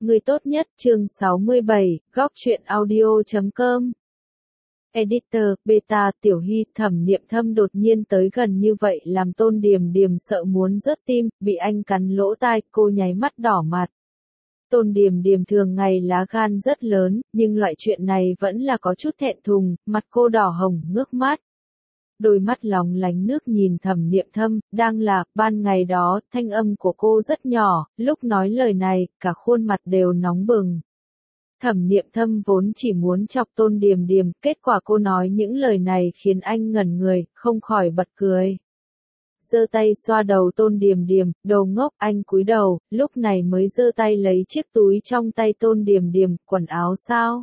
Người tốt nhất chương 67, góc truyện audio.com. Editor, Beta, Tiểu Hy, Thẩm Niệm Thâm đột nhiên tới gần như vậy làm Tôn Điềm Điềm sợ muốn rớt tim, bị anh cắn lỗ tai, cô nháy mắt đỏ mặt. Tôn Điềm Điềm thường ngày lá gan rất lớn, nhưng loại chuyện này vẫn là có chút thẹn thùng, mặt cô đỏ hồng, ngước mắt. Đôi mắt lóng lánh nước nhìn Thẩm Niệm Thâm, đang là, ban ngày đó, thanh âm của cô rất nhỏ, lúc nói lời này, cả khuôn mặt đều nóng bừng. Thẩm Niệm Thâm vốn chỉ muốn chọc Tôn Điềm Điềm, kết quả cô nói những lời này khiến anh ngẩn người, không khỏi bật cười. Giơ tay xoa đầu Tôn Điềm Điềm, đồ ngốc, anh cúi đầu, lúc này mới giơ tay lấy chiếc túi trong tay Tôn Điềm Điềm, quần áo sao?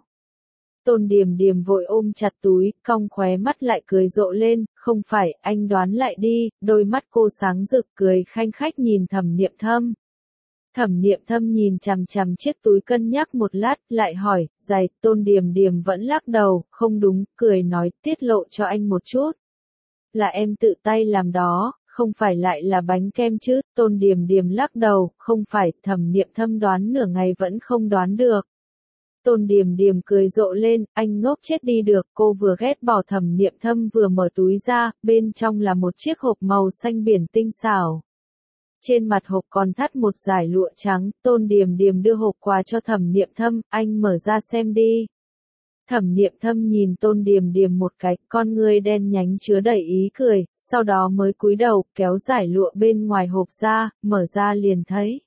Tôn Điềm Điềm vội ôm chặt túi, cong khóe mắt lại cười rộ lên, không phải, anh đoán lại đi, đôi mắt cô sáng rực cười khanh khách nhìn Thẩm Niệm Thâm. Thẩm Niệm Thâm nhìn chằm chằm chiếc túi cân nhắc một lát, lại hỏi, giày, Tôn Điềm Điềm vẫn lắc đầu, không đúng, cười nói, tiết lộ cho anh một chút. Là em tự tay làm đó, không phải lại là bánh kem chứ, Tôn Điềm Điềm lắc đầu, không phải, Thẩm Niệm Thâm đoán nửa ngày vẫn không đoán được. Tôn Điềm Điềm cười rộ lên, anh ngốc chết đi được, cô vừa ghét bỏ Thẩm Niệm Thâm vừa mở túi ra, bên trong là một chiếc hộp màu xanh biển tinh xảo. Trên mặt hộp còn thắt một dải lụa trắng, Tôn Điềm Điềm đưa hộp quà cho Thẩm Niệm Thâm, anh mở ra xem đi. Thẩm Niệm Thâm nhìn Tôn Điềm Điềm một cái, con ngươi đen nhánh chứa đầy ý cười, sau đó mới cúi đầu, kéo dải lụa bên ngoài hộp ra, mở ra liền thấy.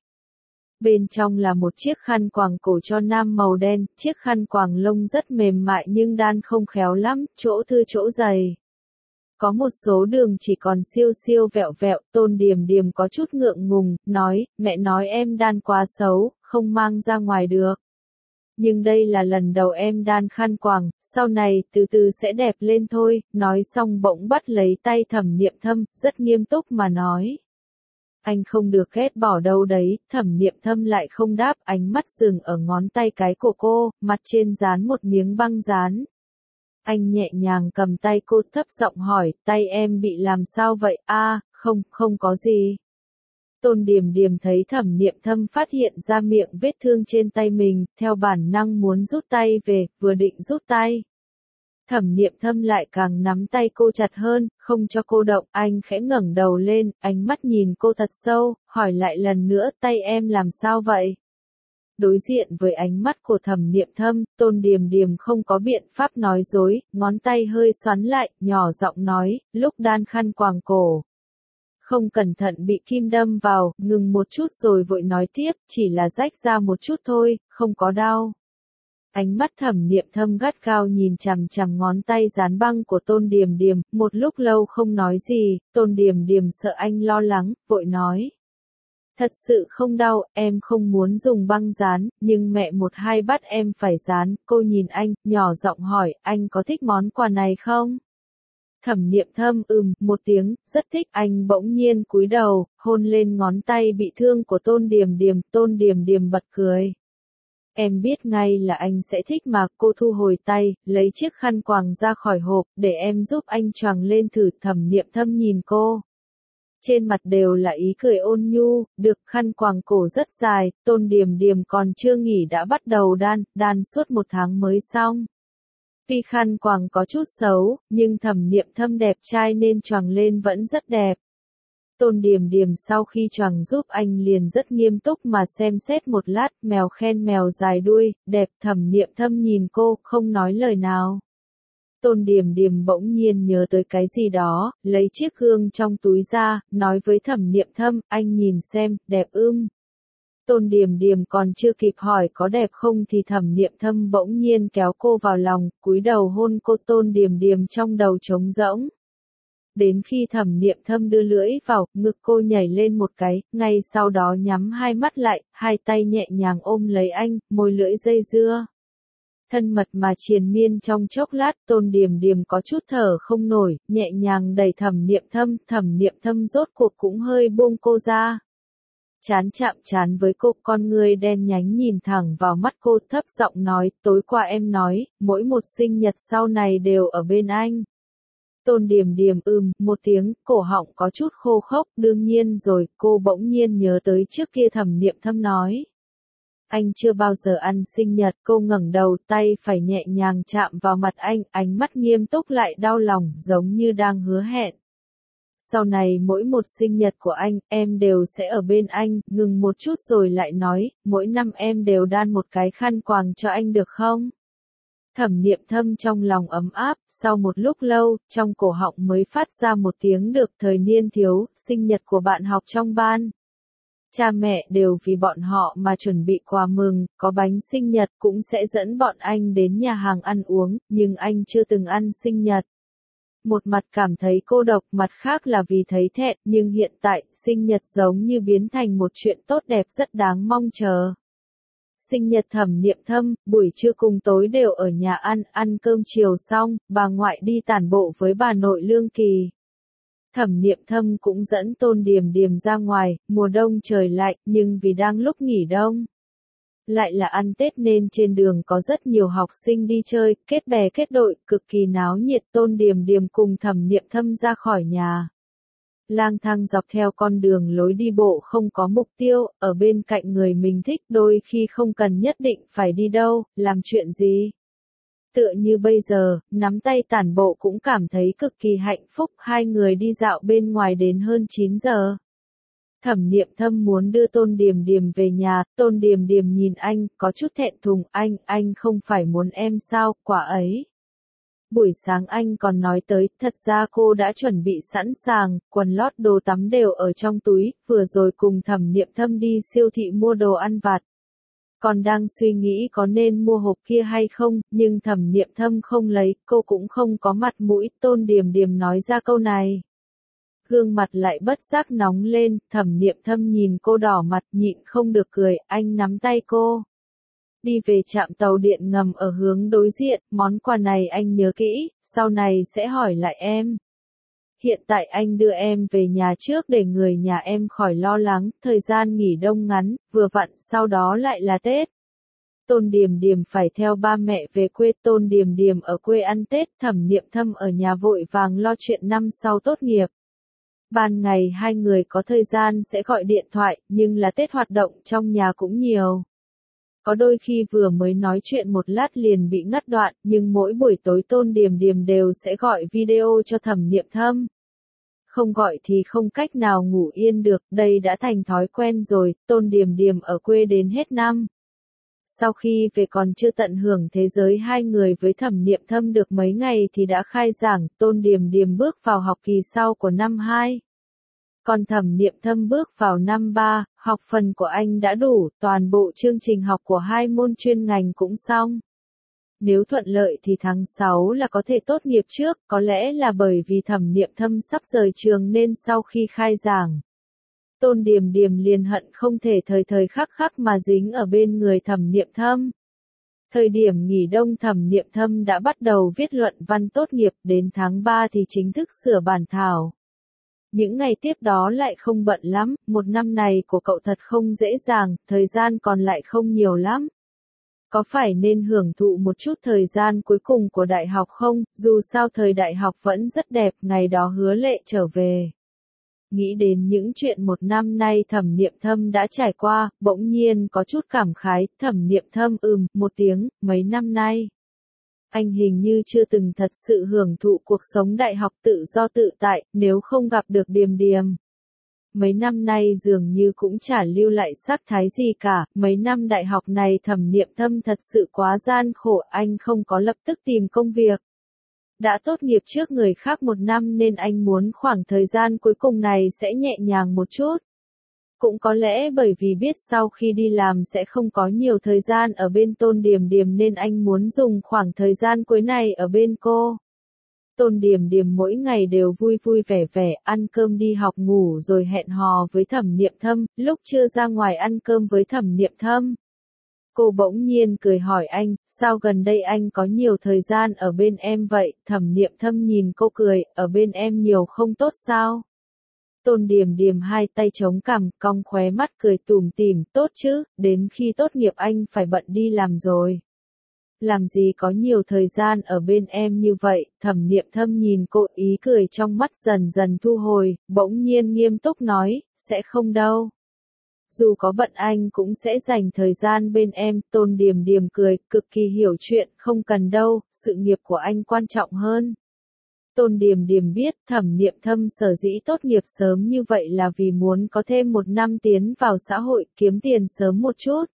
Bên trong là một chiếc khăn quàng cổ cho nam màu đen, chiếc khăn quàng lông rất mềm mại nhưng đan không khéo lắm, chỗ thưa chỗ dày. Có một số đường chỉ còn siêu siêu vẹo vẹo, Tôn Điềm Điềm có chút ngượng ngùng, nói, mẹ nói em đan quá xấu, không mang ra ngoài được. Nhưng đây là lần đầu em đan khăn quàng, sau này từ từ sẽ đẹp lên thôi, nói xong bỗng bắt lấy tay Thẩm Niệm Thâm, rất nghiêm túc mà nói. Anh không được ghét bỏ đâu đấy, Thẩm Niệm Thâm lại không đáp, ánh mắt dừng ở ngón tay cái của cô, mặt trên dán một miếng băng dán. Anh nhẹ nhàng cầm tay cô thấp giọng hỏi, tay em bị làm sao vậy, không có gì. Tôn Điềm Điềm thấy Thẩm Niệm Thâm phát hiện ra miệng vết thương trên tay mình, theo bản năng muốn rút tay về, vừa định rút tay. Thẩm Niệm Thâm lại càng nắm tay cô chặt hơn, không cho cô động, anh khẽ ngẩng đầu lên, ánh mắt nhìn cô thật sâu, hỏi lại lần nữa, tay em làm sao vậy? Đối diện với ánh mắt của Thẩm Niệm Thâm, Tôn Điềm Điềm không có biện pháp nói dối, ngón tay hơi xoắn lại, nhỏ giọng nói, lúc đan khăn quàng cổ. Không cẩn thận bị kim đâm vào, ngừng một chút rồi vội nói tiếp, chỉ là rách ra một chút thôi, không có đau. Ánh mắt Thẩm Niệm Thâm gắt gao nhìn chằm chằm ngón tay dán băng của Tôn Điềm Điềm, một lúc lâu không nói gì, Tôn Điềm Điềm sợ anh lo lắng, vội nói. Thật sự không đau, em không muốn dùng băng dán, nhưng mẹ một hai bắt em phải dán, cô nhìn anh, nhỏ giọng hỏi, anh có thích món quà này không? Thẩm Niệm Thâm một tiếng, rất thích, anh bỗng nhiên cúi đầu, hôn lên ngón tay bị thương của Tôn Điềm Điềm bật cười. Em biết ngay là anh sẽ thích mà, cô thu hồi tay, lấy chiếc khăn quàng ra khỏi hộp, để em giúp anh choàng lên thử. Thẩm Niệm Thâm nhìn cô. Trên mặt đều là ý cười ôn nhu, được, khăn quàng cổ rất dài, Tôn Điềm Điềm còn chưa nghỉ đã bắt đầu đan suốt 1 tháng mới xong. Tuy khăn quàng có chút xấu, nhưng Thẩm Niệm Thâm đẹp trai nên choàng lên vẫn rất đẹp. Tôn Điềm Điềm sau khi choàng giúp anh liền rất nghiêm túc mà xem xét một lát, mèo khen mèo dài đuôi, đẹp. Thẩm Niệm Thâm nhìn cô, không nói lời nào. Tôn Điềm Điềm bỗng nhiên nhớ tới cái gì đó, lấy chiếc gương trong túi ra, nói với Thẩm Niệm Thâm, anh nhìn xem, đẹp ưm. Tôn Điềm Điềm còn chưa kịp hỏi có đẹp không thì Thẩm Niệm Thâm bỗng nhiên kéo cô vào lòng, cúi đầu hôn cô. Tôn Điềm Điềm trong đầu trống rỗng. Đến khi Thẩm Niệm Thâm đưa lưỡi vào, ngực cô nhảy lên một cái, ngay sau đó nhắm hai mắt lại, hai tay nhẹ nhàng ôm lấy anh, môi lưỡi dây dưa. Thân mật mà triền miên trong chốc lát, Tôn Điềm Điềm có chút thở không nổi, nhẹ nhàng đẩy Thẩm Niệm Thâm rốt cuộc cũng hơi buông cô ra. Chán chạm chán với cô, con người đen nhánh nhìn thẳng vào mắt cô, thấp giọng nói, tối qua em nói, mỗi một sinh nhật sau này đều ở bên anh. Tôn Điềm Điềm một tiếng, cổ họng có chút khô khốc, đương nhiên rồi, cô bỗng nhiên nhớ tới trước kia Thẩm Niệm Thâm nói. anh chưa bao giờ ăn sinh nhật. Cô ngẩng đầu, tay phải nhẹ nhàng chạm vào mặt anh, ánh mắt nghiêm túc lại đau lòng, giống như đang hứa hẹn. Sau này mỗi một sinh nhật của anh, em đều sẽ ở bên anh. Ngừng một chút rồi lại nói, mỗi năm em đều đan một cái khăn quàng cho anh được không? Thẩm Niệm Thâm trong lòng ấm áp, sau một lúc lâu, trong cổ họng mới phát ra một tiếng được. Thời niên thiếu, sinh nhật của bạn học trong ban. Cha mẹ đều vì bọn họ mà chuẩn bị quà mừng, có bánh sinh nhật cũng sẽ dẫn bọn anh đến nhà hàng ăn uống, nhưng anh chưa từng ăn sinh nhật. Một mặt cảm thấy cô độc, mặt khác là vì thấy thẹn, nhưng hiện tại, sinh nhật giống như biến thành một chuyện tốt đẹp rất đáng mong chờ. Sinh nhật Thẩm Niệm Thâm, buổi trưa cùng tối đều ở nhà ăn cơm chiều xong, bà ngoại đi tản bộ với bà nội Lương Kỳ. Thẩm Niệm Thâm cũng dẫn Tôn Điềm Điềm ra ngoài, mùa đông trời lạnh, nhưng vì đang lúc nghỉ đông. Lại là ăn Tết nên trên đường có rất nhiều học sinh đi chơi, kết bè kết đội, cực kỳ náo nhiệt. Tôn Điềm Điềm cùng Thẩm Niệm Thâm ra khỏi nhà. Lang thang dọc theo con đường lối đi bộ không có mục tiêu, ở bên cạnh người mình thích đôi khi không cần nhất định phải đi đâu, làm chuyện gì. Tựa như bây giờ, nắm tay tản bộ cũng cảm thấy cực kỳ hạnh phúc. Hai người đi dạo bên ngoài đến hơn 9 giờ. Thẩm Niệm Thâm muốn đưa Tôn Điềm Điềm về nhà, Tôn Điềm Điềm nhìn anh, có chút thẹn thùng, anh không phải muốn em sao, quả ấy. Buổi sáng anh còn nói tới, thật ra cô đã chuẩn bị sẵn sàng, quần lót đồ tắm đều ở trong túi, vừa rồi cùng Thẩm Niệm Thâm đi siêu thị mua đồ ăn vặt. Còn đang suy nghĩ có nên mua hộp kia hay không, nhưng Thẩm Niệm Thâm không lấy, cô cũng không có mặt mũi. Tôn Điềm Điềm nói ra câu này. Gương mặt lại bất giác nóng lên, Thẩm Niệm Thâm nhìn cô đỏ mặt nhịn không được cười, anh nắm tay cô. Đi về trạm tàu điện ngầm ở hướng đối diện, món quà này anh nhớ kỹ, sau này sẽ hỏi lại em. Hiện tại anh đưa em về nhà trước để người nhà em khỏi lo lắng, thời gian nghỉ đông ngắn, vừa vặn sau đó lại là Tết. Tôn Điềm Điềm phải theo ba mẹ về quê. Tôn Điềm Điềm ở quê ăn Tết, Thẩm Niệm Thâm ở nhà vội vàng lo chuyện năm sau tốt nghiệp. Ban ngày hai người có thời gian sẽ gọi điện thoại, nhưng là Tết hoạt động trong nhà cũng nhiều. Có đôi khi vừa mới nói chuyện một lát liền bị ngắt đoạn, nhưng mỗi buổi tối Tôn Điềm Điềm đều sẽ gọi video cho Thẩm Niệm Thâm. Không gọi thì không cách nào ngủ yên được, đây đã thành thói quen rồi. Tôn Điềm Điềm ở quê đến hết năm. Sau khi về còn chưa tận hưởng thế giới hai người với Thẩm Niệm Thâm được mấy ngày thì đã khai giảng. Tôn Điềm Điềm bước vào học kỳ sau của năm 2. Còn Thẩm Niệm Thâm bước vào năm 3, học phần của anh đã đủ, toàn bộ chương trình học của hai môn chuyên ngành cũng xong. Nếu thuận lợi thì tháng 6 là có thể tốt nghiệp trước, có lẽ là bởi vì Thẩm Niệm Thâm sắp rời trường nên sau khi khai giảng. Tôn Điềm Điềm liền hận không thể thời thời khắc khắc mà dính ở bên người Thẩm Niệm Thâm. Thời điểm nghỉ đông Thẩm Niệm Thâm đã bắt đầu viết luận văn tốt nghiệp, đến tháng 3 thì chính thức sửa bản thảo. Những ngày tiếp đó lại không bận lắm, một năm này của cậu thật không dễ dàng, thời gian còn lại không nhiều lắm. Có phải nên hưởng thụ một chút thời gian cuối cùng của đại học không, dù sao thời đại học vẫn rất đẹp, ngày đó hứa lệ trở về. Nghĩ đến những chuyện một năm nay Thẩm Niệm Thâm đã trải qua, bỗng nhiên có chút cảm khái. Thẩm Niệm Thâm một tiếng, mấy năm nay. Anh hình như chưa từng thật sự hưởng thụ cuộc sống đại học tự do tự tại, nếu không gặp được Điềm Điềm. Mấy năm nay dường như cũng chả lưu lại sắc thái gì cả, mấy năm đại học này Thẩm Niệm Thâm thật sự quá gian khổ, anh không có lập tức tìm công việc. Đã tốt nghiệp trước người khác một năm nên anh muốn khoảng thời gian cuối cùng này sẽ nhẹ nhàng một chút. Cũng có lẽ bởi vì biết sau khi đi làm sẽ không có nhiều thời gian ở bên Tôn Điềm Điềm nên anh muốn dùng khoảng thời gian cuối này ở bên cô. Tôn Điềm Điềm mỗi ngày đều vui vui vẻ vẻ, ăn cơm đi học ngủ rồi hẹn hò với Thẩm Niệm Thâm, lúc chưa ra ngoài ăn cơm với Thẩm Niệm Thâm. Cô bỗng nhiên cười hỏi anh, sao gần đây anh có nhiều thời gian ở bên em vậy? Thẩm Niệm Thâm nhìn cô cười, ở bên em nhiều không tốt sao? Tôn Điềm Điềm hai tay chống cằm, cong khóe mắt cười tủm tỉm, tốt chứ, đến khi tốt nghiệp anh phải bận đi làm rồi. Làm gì có nhiều thời gian ở bên em như vậy? Thẩm Niệm Thâm nhìn cô, ý cười trong mắt dần dần thu hồi, bỗng nhiên nghiêm túc nói, sẽ không đâu. Dù có bận anh cũng sẽ dành thời gian bên em, Tôn Điềm Điềm cười, cực kỳ hiểu chuyện, không cần đâu, sự nghiệp của anh quan trọng hơn. Tôn Điềm Điềm biết Thẩm Niệm Thâm sở dĩ tốt nghiệp sớm như vậy là vì muốn có thêm một năm tiến vào xã hội, kiếm tiền sớm một chút.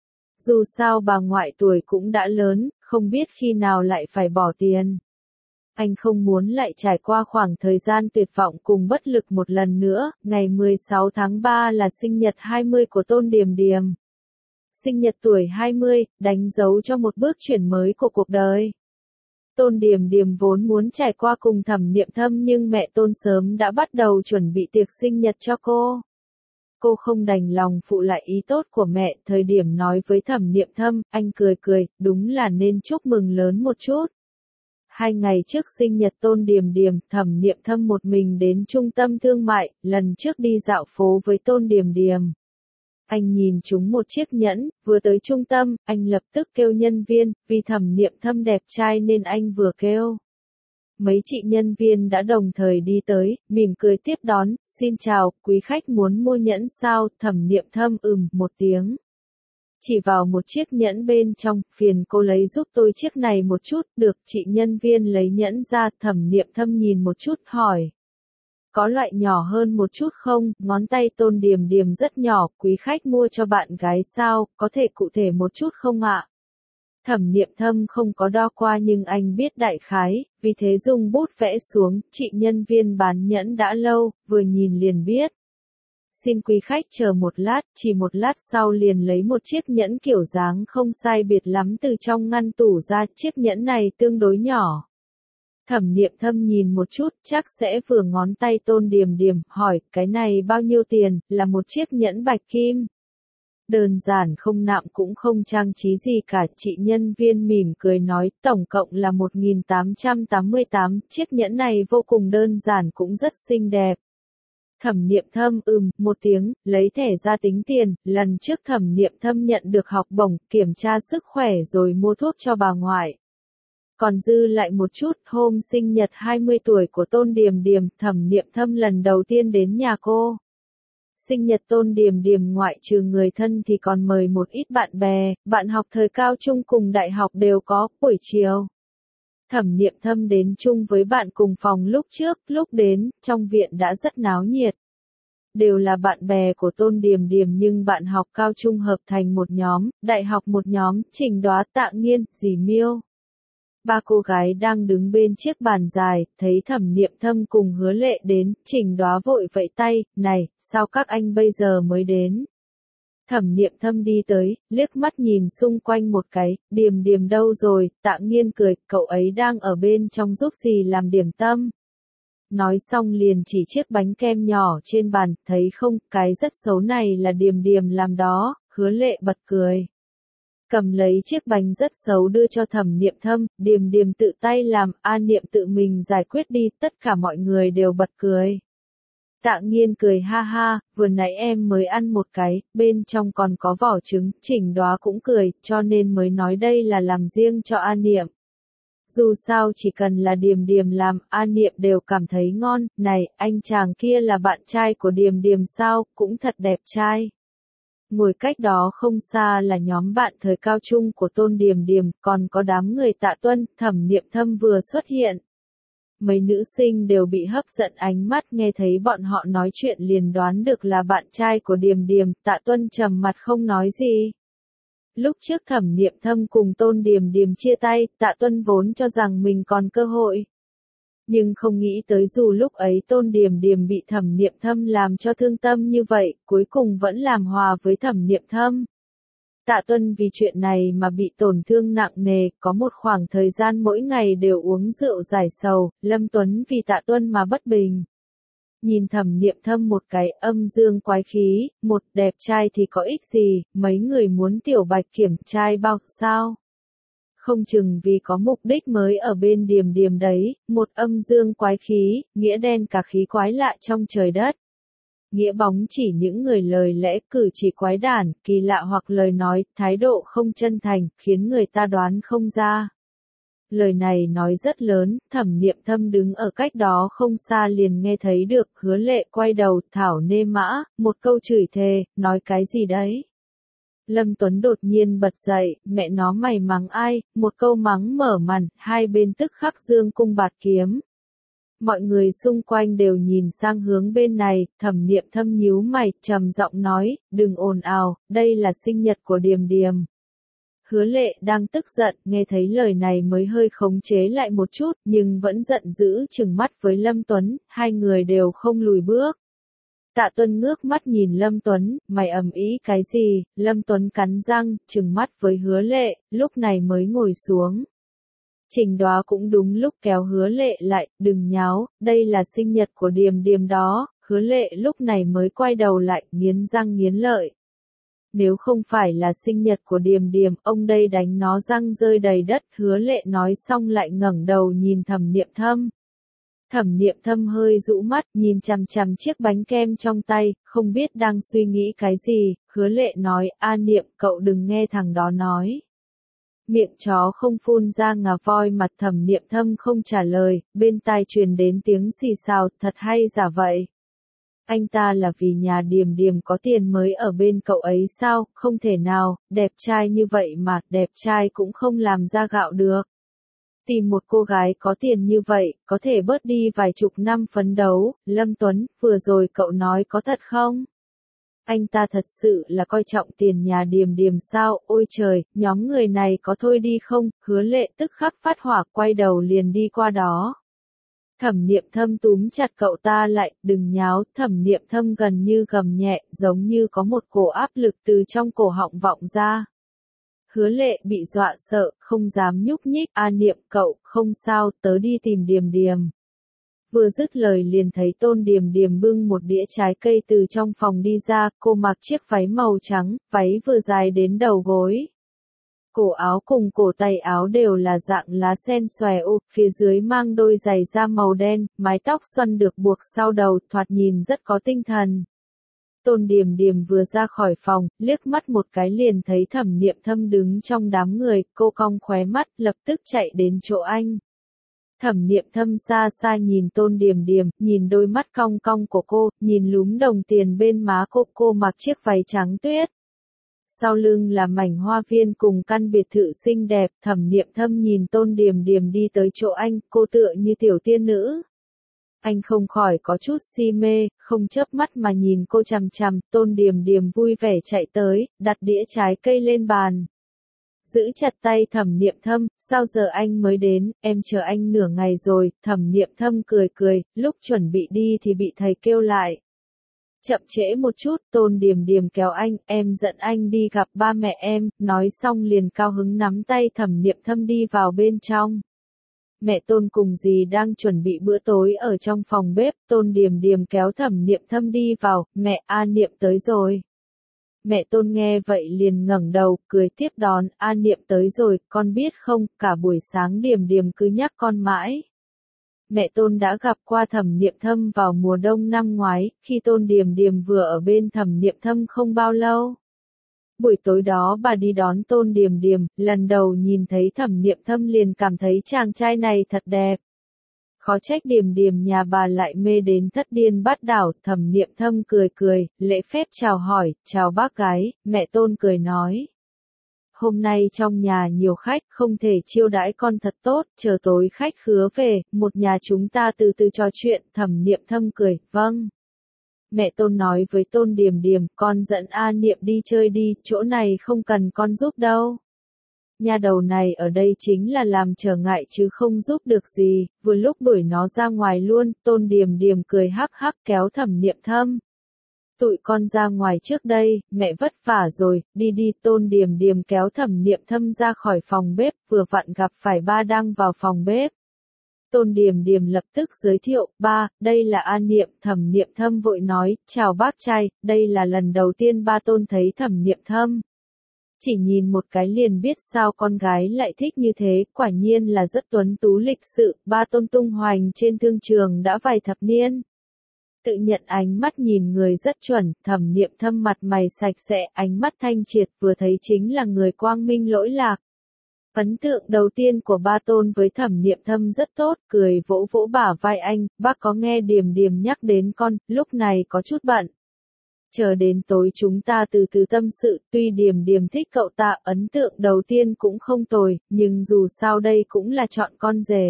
Dù sao bà ngoại tuổi cũng đã lớn, không biết khi nào lại phải bỏ tiền. Anh không muốn lại trải qua khoảng thời gian tuyệt vọng cùng bất lực một lần nữa. Ngày 16 tháng 3 là sinh nhật 20 của Tôn Điềm Điềm. Sinh nhật tuổi 20, đánh dấu cho một bước chuyển mới của cuộc đời. Tôn Điềm Điềm vốn muốn trải qua cùng Thẩm Niệm Thâm nhưng mẹ Tôn sớm đã bắt đầu chuẩn bị tiệc sinh nhật cho cô. Cô không đành lòng phụ lại ý tốt của mẹ, thời điểm nói với Thẩm Niệm Thâm, anh cười cười, đúng là nên chúc mừng lớn một chút. 2 ngày trước sinh nhật Tôn Điềm Điềm, Thẩm Niệm Thâm một mình đến trung tâm thương mại, lần trước đi dạo phố với Tôn Điềm Điềm. Anh nhìn chúng một chiếc nhẫn, vừa tới trung tâm, anh lập tức kêu nhân viên, vì Thẩm Niệm Thâm đẹp trai nên anh vừa kêu. Mấy chị nhân viên đã đồng thời đi tới, mỉm cười tiếp đón, xin chào, quý khách muốn mua nhẫn sao, Thẩm Niệm Thâm một tiếng. Chỉ vào một chiếc nhẫn bên trong, phiền cô lấy giúp tôi chiếc này một chút, được, chị nhân viên lấy nhẫn ra, Thẩm Niệm Thâm nhìn một chút, hỏi. Có loại nhỏ hơn một chút không, ngón tay Tôn Điềm Điềm rất nhỏ, quý khách mua cho bạn gái sao, có thể cụ thể một chút không ạ? Thẩm Niệm Thâm không có đo qua nhưng anh biết đại khái, vì thế dùng bút vẽ xuống, chị nhân viên bán nhẫn đã lâu, vừa nhìn liền biết. Xin quý khách chờ một lát, chỉ một lát sau liền lấy một chiếc nhẫn kiểu dáng không sai biệt lắm từ trong ngăn tủ ra, chiếc nhẫn này tương đối nhỏ. Thẩm Niệm Thâm nhìn một chút, chắc sẽ vừa ngón tay Tôn Điềm Điềm, hỏi, cái này bao nhiêu tiền, là một chiếc nhẫn bạch kim. Đơn giản không nạm cũng không trang trí gì cả, chị nhân viên mỉm cười nói, tổng cộng là 1.888, chiếc nhẫn này vô cùng đơn giản cũng rất xinh đẹp. Thẩm Niệm Thâm một tiếng, lấy thẻ ra tính tiền, lần trước Thẩm Niệm Thâm nhận được học bổng, kiểm tra sức khỏe rồi mua thuốc cho bà ngoại. Còn dư lại một chút, hôm sinh nhật 20 tuổi của Tôn Điềm Điềm, Thẩm Niệm Thâm lần đầu tiên đến nhà cô. Sinh nhật Tôn Điềm Điềm ngoại trừ người thân thì còn mời một ít bạn bè, bạn học thời cao trung cùng đại học đều có, buổi chiều. Thẩm Niệm Thâm đến chung với bạn cùng phòng lúc trước, lúc đến, trong viện đã rất náo nhiệt. Đều là bạn bè của Tôn Điềm Điềm nhưng bạn học cao trung hợp thành một nhóm, đại học một nhóm, Trình Đoá, Tạ Nghiên, Dì Miêu. 3 cô gái đang đứng bên chiếc bàn dài, thấy Thẩm Niệm Thâm cùng Hứa Lệ đến, Trình Đoá vội vẫy tay, này, sao các anh bây giờ mới đến? Thẩm Niệm Thâm đi tới, liếc mắt nhìn xung quanh một cái, Điềm Điềm đâu rồi, Tạ Nghiên cười, cậu ấy đang ở bên trong giúp dì làm điểm tâm. Nói xong liền chỉ chiếc bánh kem nhỏ trên bàn, thấy không, cái rất xấu này là Điềm Điềm làm đó, Hứa Lệ bật cười. Cầm lấy chiếc bánh rất xấu đưa cho Thẩm Niệm Thâm, Điềm Điềm tự tay làm, A Niệm tự mình giải quyết đi, tất cả mọi người đều bật cười. Tạ Nghiên cười ha ha, vừa nãy em mới ăn một cái, bên trong còn có vỏ trứng, Trình Đoá cũng cười, cho nên mới nói đây là làm riêng cho A Niệm. Dù sao chỉ cần là Điềm Điềm làm, A Niệm đều cảm thấy ngon, này, anh chàng kia là bạn trai của Điềm Điềm sao, cũng thật đẹp trai. Ngồi cách đó không xa là nhóm bạn thời cao trung của Tôn Điềm Điềm, còn có đám người Tạ Tuân, Thẩm Niệm Thâm vừa xuất hiện. Mấy nữ sinh đều bị hấp dẫn ánh mắt nghe thấy bọn họ nói chuyện liền đoán được là bạn trai của Điềm Điềm, Tạ Tuân trầm mặt không nói gì. Lúc trước Thẩm Niệm Thâm cùng Tôn Điềm Điềm chia tay, Tạ Tuân vốn cho rằng mình còn cơ hội. Nhưng không nghĩ tới dù lúc ấy Tôn Điềm Điềm bị Thẩm Niệm Thâm làm cho thương tâm như vậy, cuối cùng vẫn làm hòa với Thẩm Niệm Thâm. Tạ Tuân vì chuyện này mà bị tổn thương nặng nề, có một khoảng thời gian mỗi ngày đều uống rượu giải sầu, Lâm Tuấn vì Tạ Tuân mà bất bình. Nhìn Thẩm Niệm Thâm một cái âm dương quái khí, một đẹp trai thì có ích gì, mấy người muốn Tiểu Bạch Kiểm trai bao sao? Không chừng vì có mục đích mới ở bên Điềm Điềm đấy, một âm dương quái khí, nghĩa đen cả khí quái lạ trong trời đất. Nghĩa bóng chỉ những người lời lẽ cử chỉ quái đản, kỳ lạ hoặc lời nói, thái độ không chân thành, khiến người ta đoán không ra. Lời này nói rất lớn, Thẩm Niệm Thâm đứng ở cách đó không xa liền nghe thấy được, Hứa Lệ quay đầu, thảo nê mã, một câu chửi thề, nói cái gì đấy? Lâm Tuấn đột nhiên bật dậy, mẹ nó mày mắng ai, một câu mắng mở màn, hai bên tức khắc dương cung bạt kiếm. Mọi người xung quanh đều nhìn sang hướng bên này, Thẩm Niệm Thâm nhíu mày, trầm giọng nói, đừng ồn ào, đây là sinh nhật của Điềm Điềm. Hứa Lệ đang tức giận, nghe thấy lời này mới hơi khống chế lại một chút, nhưng vẫn giận dữ trừng mắt với Lâm Tuấn, hai người đều không lùi bước. Tạ Tuân ngước mắt nhìn Lâm Tuấn, mày ầm ĩ cái gì? Lâm Tuấn cắn răng, trừng mắt với Hứa Lệ, lúc này mới ngồi xuống. Trình Đoá cũng đúng lúc kéo Hứa Lệ lại, đừng nháo, đây là sinh nhật của Điềm Điềm đó. Hứa Lệ lúc này mới quay đầu lại, nghiến răng nghiến lợi. Nếu không phải là sinh nhật của Điềm Điềm, ông đây đánh nó răng rơi đầy đất. Hứa Lệ nói xong lại ngẩng đầu nhìn Thẩm Niệm Thâm. Thẩm Niệm Thâm hơi rũ mắt, nhìn chằm chằm chiếc bánh kem trong tay, không biết đang suy nghĩ cái gì. Hứa Lệ nói, A Niệm, cậu đừng nghe thằng đó nói. Miệng chó không phun ra ngà voi, mặt Thẩm Niệm Thâm không trả lời, bên tai truyền đến tiếng xì xào, thật hay giả vậy. Anh ta là vì nhà Điềm Điềm có tiền mới ở bên cậu ấy sao? Không thể nào, đẹp trai như vậy mà, đẹp trai cũng không làm ra gạo được. Tìm một cô gái có tiền như vậy, có thể bớt đi vài chục năm phấn đấu. Lâm Tuấn, vừa rồi cậu nói có thật không? Anh ta thật sự là coi trọng tiền nhà Điềm Điềm sao? Ôi trời, nhóm người này có thôi đi không? Hứa Lệ tức khắc phát hỏa, quay đầu liền đi qua đó. Thẩm Niệm Thâm túm chặt cậu ta lại, đừng nháo. Thẩm Niệm Thâm gần như gầm nhẹ, giống như có một cổ áp lực từ trong cổ họng vọng ra. Hứa Lệ bị dọa sợ, không dám nhúc nhích. A Niệm, cậu, không sao, tớ đi tìm Điềm Điềm. Vừa dứt lời liền thấy Tôn Điềm Điềm bưng một đĩa trái cây từ trong phòng đi ra, cô mặc chiếc váy màu trắng, váy vừa dài đến đầu gối. Cổ áo cùng cổ tay áo đều là dạng lá sen xòe ô, phía dưới mang đôi giày da màu đen, mái tóc xoăn được buộc sau đầu, thoạt nhìn rất có tinh thần. Tôn Điềm Điềm vừa ra khỏi phòng, liếc mắt một cái liền thấy Thẩm Niệm Thâm đứng trong đám người, cô cong khóe mắt, lập tức chạy đến chỗ anh. Thẩm Niệm Thâm xa xa nhìn Tôn Điềm Điềm, nhìn đôi mắt cong cong của cô, nhìn lúm đồng tiền bên má cô mặc chiếc váy trắng tuyết. Sau lưng là mảnh hoa viên cùng căn biệt thự xinh đẹp. Thẩm Niệm Thâm nhìn Tôn Điềm Điềm đi tới chỗ anh, cô tựa như tiểu tiên nữ. Anh không khỏi có chút si mê, không chớp mắt mà nhìn cô chằm chằm. Tôn Điềm Điềm vui vẻ chạy tới, đặt đĩa trái cây lên bàn. Giữ chặt tay Thẩm Niệm Thâm, sao giờ anh mới đến, em chờ anh nửa ngày rồi. Thẩm Niệm Thâm cười cười, lúc chuẩn bị đi thì bị thầy kêu lại. Chậm trễ một chút. Tôn Điềm Điềm kéo anh, em dẫn anh đi gặp ba mẹ em. Nói xong liền cao hứng nắm tay Thẩm Niệm Thâm đi vào bên trong. Mẹ Tôn cùng dì đang chuẩn bị bữa tối ở trong phòng bếp. Tôn Điềm Điềm kéo Thẩm Niệm Thâm đi vào, mẹ, A Niệm tới rồi. Mẹ Tôn nghe vậy liền ngẩng đầu, cười tiếp đón, A Niệm tới rồi, con biết không, cả buổi sáng Điềm Điềm cứ nhắc con mãi. Mẹ Tôn đã gặp qua Thẩm Niệm Thâm vào mùa đông năm ngoái, khi Tôn Điềm Điềm vừa ở bên Thẩm Niệm Thâm không bao lâu. Buổi tối đó bà đi đón Tôn Điềm Điềm, lần đầu nhìn thấy Thẩm Niệm Thâm liền cảm thấy chàng trai này thật đẹp. Khó trách Điềm Điềm nhà bà lại mê đến thất điên bát đảo. Thẩm Niệm Thâm cười cười, lễ phép chào hỏi, chào bác gái. Mẹ Tôn cười nói. Hôm nay trong nhà nhiều khách, không thể chiêu đãi con thật tốt, chờ tối khách khứa về, một nhà chúng ta từ từ trò chuyện. Thẩm Niệm Thâm cười, vâng. Mẹ Tôn nói với Tôn Điềm Điềm, con dẫn A Niệm đi chơi đi, chỗ này không cần con giúp đâu. Nhà đầu này ở đây chính là làm trở ngại chứ không giúp được gì, vừa lúc đuổi nó ra ngoài luôn. Tôn Điềm Điềm cười hắc hắc kéo Thẩm Niệm Thâm. Tụi con ra ngoài trước đây, mẹ vất vả rồi, đi đi. Tôn Điềm Điềm kéo Thẩm Niệm Thâm ra khỏi phòng bếp, vừa vặn gặp phải ba đang vào phòng bếp. Tôn Điềm Điềm lập tức giới thiệu, ba, đây là A Niệm. Thẩm Niệm Thâm vội nói, chào bác trai, đây là lần đầu tiên ba Tôn thấy Thẩm Niệm Thâm. Chỉ nhìn một cái liền biết sao con gái lại thích như thế, quả nhiên là rất tuấn tú lịch sự. Ba Tôn tung hoành trên thương trường đã vài thập niên. Tự nhận ánh mắt nhìn người rất chuẩn. Thẩm Niệm Thâm mặt mày sạch sẽ, ánh mắt thanh triệt, vừa thấy chính là người quang minh lỗi lạc. Ấn tượng đầu tiên của ba Tôn với Thẩm Niệm Thâm rất tốt, cười vỗ vỗ bả vai anh, bác có nghe Điềm Điềm nhắc đến con, lúc này có chút bận. Chờ đến tối chúng ta từ từ tâm sự, tuy Điềm Điềm thích cậu ta, ấn tượng đầu tiên cũng không tồi, nhưng dù sao đây cũng là chọn con rể.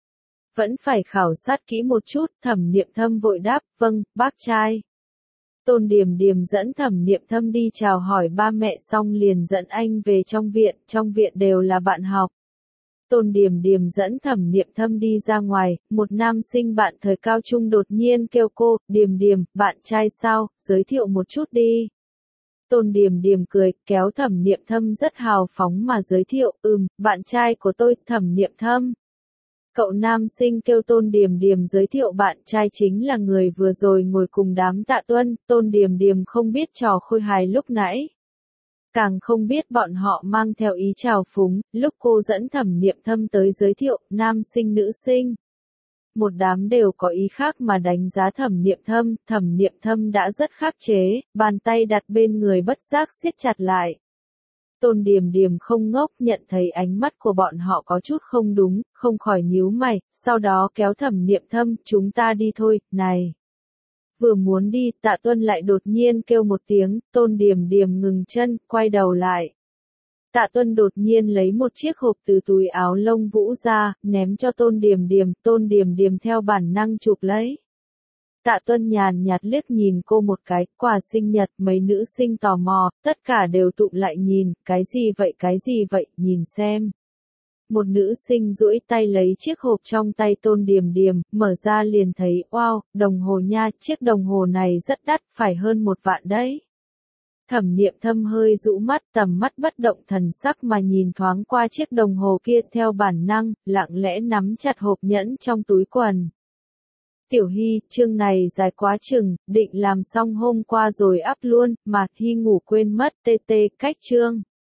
Vẫn phải khảo sát kỹ một chút, Thẩm Niệm Thâm vội đáp, vâng, bác trai. Tôn Điềm Điềm dẫn Thẩm Niệm Thâm đi chào hỏi ba mẹ xong liền dẫn anh về trong viện đều là bạn học. Tôn Điềm Điềm dẫn Thẩm Niệm Thâm đi ra ngoài, một nam sinh bạn thời cao trung đột nhiên kêu cô, Điềm Điềm, bạn trai sao, giới thiệu một chút đi. Tôn Điềm Điềm cười, kéo Thẩm Niệm Thâm rất hào phóng mà giới thiệu, bạn trai của tôi, Thẩm Niệm Thâm. Cậu nam sinh kêu Tôn Điềm Điềm giới thiệu bạn trai chính là người vừa rồi ngồi cùng đám Tạ Tuân, Tôn Điềm Điềm không biết trò khôi hài lúc nãy. Càng không biết bọn họ mang theo ý trào phúng, lúc cô dẫn Thẩm Niệm Thâm tới giới thiệu, nam sinh nữ sinh. Một đám đều có ý khác mà đánh giá Thẩm Niệm Thâm đã rất khắc chế, bàn tay đặt bên người bất giác siết chặt lại. Tôn Điềm Điềm không ngốc, nhận thấy ánh mắt của bọn họ có chút không đúng, không khỏi nhíu mày, sau đó kéo Thẩm Niệm Thâm, chúng ta đi thôi, này. Vừa muốn đi, Tạ Tuân lại đột nhiên kêu một tiếng, Tôn Điềm Điềm ngừng chân, quay đầu lại. Tạ Tuân đột nhiên lấy một chiếc hộp từ túi áo lông vũ ra, ném cho Tôn Điềm Điềm theo bản năng chụp lấy. Tạ Tuân nhàn nhạt liếc nhìn cô một cái, quà sinh nhật, mấy nữ sinh tò mò, tất cả đều tụm lại nhìn, cái gì vậy, nhìn xem. Một nữ sinh duỗi tay lấy chiếc hộp trong tay Tôn Điềm Điềm, mở ra liền thấy, wow, đồng hồ nha, chiếc đồng hồ này rất đắt, phải hơn 1 vạn đấy. Thẩm Niệm Thâm hơi rũ mắt, tầm mắt bất động thần sắc mà nhìn thoáng qua chiếc đồng hồ kia theo bản năng, lặng lẽ nắm chặt hộp nhẫn trong túi quần. Tiểu Hy, chương này dài quá chừng, định làm xong hôm qua rồi up luôn, mà Hy ngủ quên mất, TT cách chương.